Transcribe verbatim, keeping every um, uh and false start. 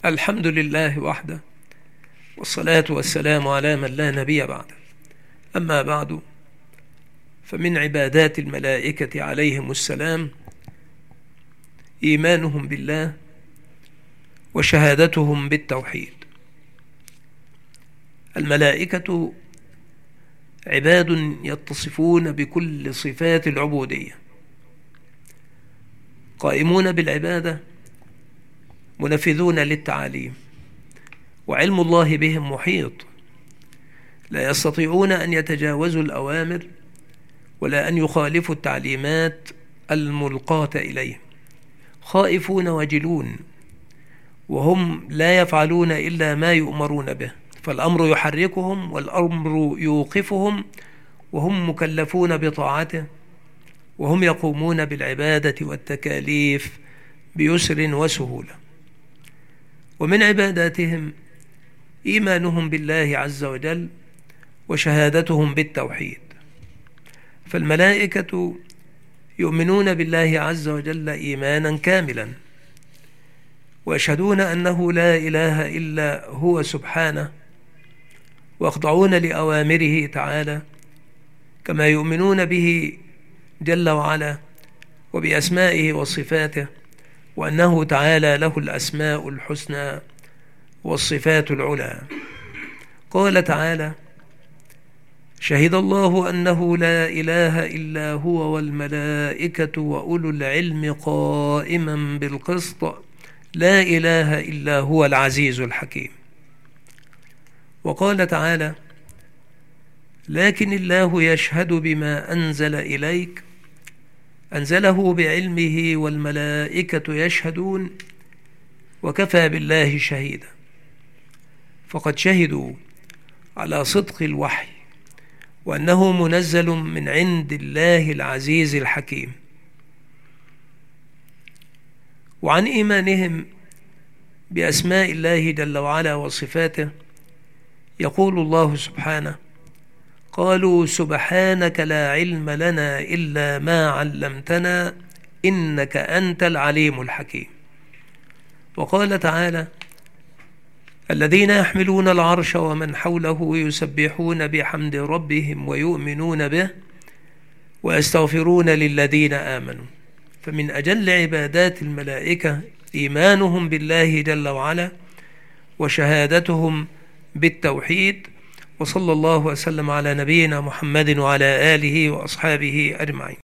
الحمد لله وحده، والصلاة والسلام على من لا نبي بعده. أما بعد، فمن عبادات الملائكة عليهم السلام إيمانهم بالله وشهادتهم بالتوحيد. الملائكة عباد يتصفون بكل صفات العبودية، قائمون بالعبادة، منفذون للتعاليم، وعلم الله بهم محيط، لا يستطيعون أن يتجاوزوا الأوامر ولا أن يخالفوا التعليمات الملقاة إليهم، خائفون وجلون، وهم لا يفعلون إلا ما يؤمرون به، فالأمر يحركهم والأمر يوقفهم، وهم مكلفون بطاعته، وهم يقومون بالعبادة والتكاليف بيسر وسهولة. ومن عباداتهم إيمانهم بالله عز وجل وشهادتهم بالتوحيد. فالملائكة يؤمنون بالله عز وجل إيمانا كاملا، ويشهدون أنه لا إله إلا هو سبحانه، ويخضعون لأوامره تعالى كما يؤمنون به جل وعلا وبأسمائه وصفاته، وأنه تعالى له الأسماء الحسنى والصفات العلى. قال تعالى: شهد الله أنه لا إله إلا هو والملائكة وأولو العلم قائما بالقسط لا إله إلا هو العزيز الحكيم. وقال تعالى: لكن الله يشهد بما أنزل إليك أنزله بعلمه والملائكة يشهدون وكفى بالله شهيدا. فقد شهدوا على صدق الوحي وأنه منزل من عند الله العزيز الحكيم. وعن إيمانهم بأسماء الله جل وعلا وصفاته يقول الله سبحانه: قالوا سبحانك لا علم لنا إلا ما علمتنا إنك أنت العليم الحكيم. وقال تعالى: الذين يحملون العرش ومن حوله يسبحون بحمد ربهم ويؤمنون به ويستغفرون للذين آمنوا. فمن أجل عبادات الملائكة إيمانهم بالله جل وعلا وشهادتهم بالتوحيد. وصلى الله وسلم على نبينا محمد وعلى آله وأصحابه أجمعين.